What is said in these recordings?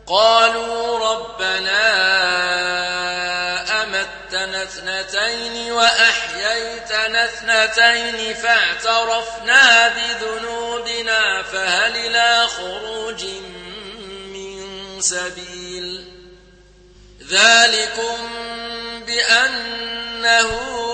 قالوا ربنا أمتنا اثنتين وأحييتنا اثنتين فاعترفنا بذنوبنا فهل إلى خروج من سبيل ذلكم بأنه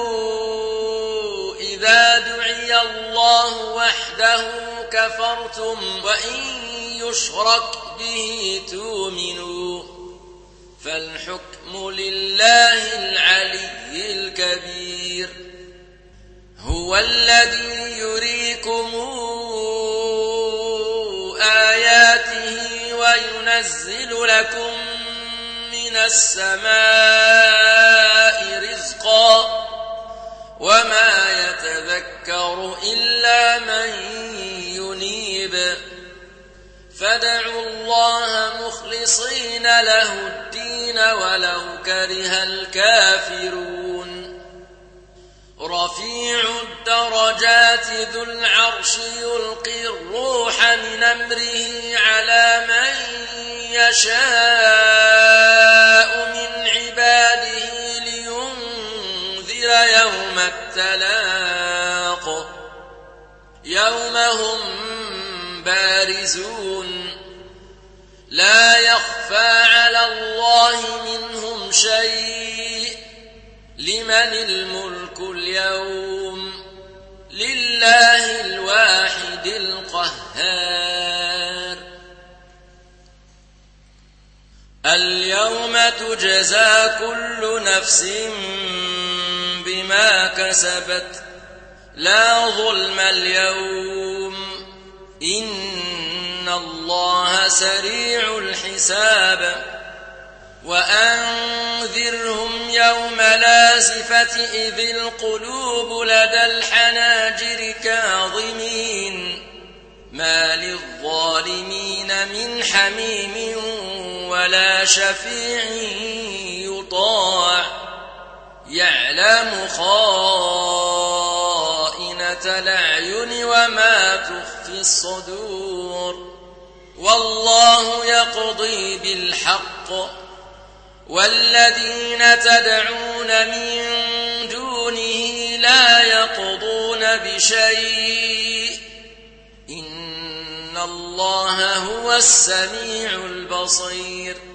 إذا دعي الله وحده كفرتم وإن يشرك به تؤمنوا فالحكم لله العلي الكبير هو الذي يريكم آياته وينزل لكم من السماء رزقا وما يتذكر إلا من ينيب فادعوا الله مخلصين له الدين ولو كره الكافرون رفيع الدرجات ذو العرش يلقي الروح من أمره على من يشاء من عباده لينذر يوم التلاق يوم هم بارزون لا يخفى على الله منهم شيء لمن الملك اليوم لله الواحد القهار اليوم تجزى كل نفس بما كسبت لا ظلم اليوم إن الله سريع الحساب وأنذرهم يوم لازفة إذ القلوب لدى الحناجر كاظمين ما للظالمين من حميم ولا شفيع يطاع يعلم خائنة الأعين وما تخفي الصدور والله يقضي بالحق والذين تدعون من دونه لا يقضون بشيء إن الله هو السميع البصير